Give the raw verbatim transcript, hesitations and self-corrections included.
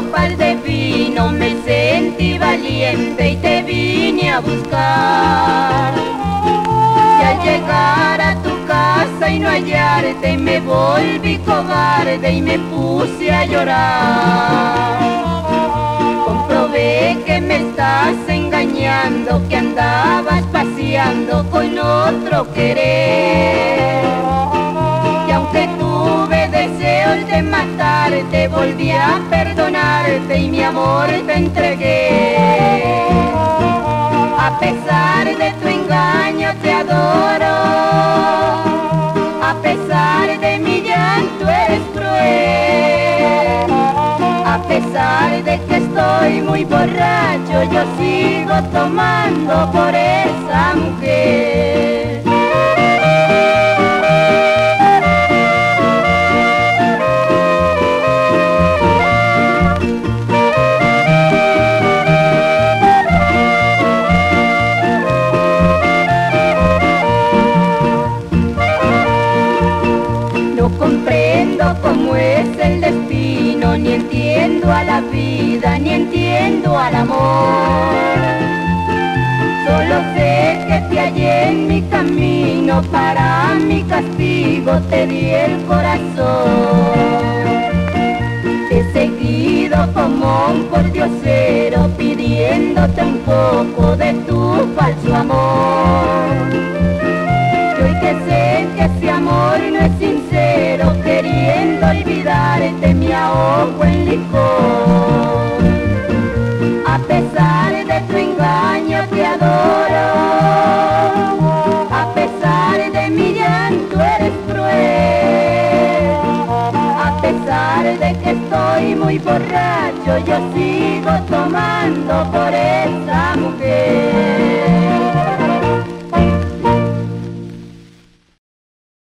copas de vino me sentí valiente y te vine a buscar. Y al llegar a tu casa y no hallarte, me volví cobarde y me puse a llorar. Comprobé que me estás engañando, que andabas paseando con otro querer. Y aunque tuve deseos de matarte, volví a perdonarte y mi amor te entregué. A pesar de tu engaño te adoro, a pesar de mi llanto eres cruel. A pesar de que estoy muy borracho, yo sigo tomando por esa mujer. No comprendo cómo es el destino, ni entiendo a la vida, ni entiendo al amor. Solo sé que te hallé en mi camino, para mi castigo te di el corazón. Te he seguido como un pordiosero, pidiéndote un poco de tu falso amor. Y hoy que sé que ese amor no es sincero, queriendo olvidarte me ahogo en licor. A pesar de tu engaño te adoro, a pesar de mi llanto eres cruel. A pesar de que estoy muy borracho, yo sigo tomando por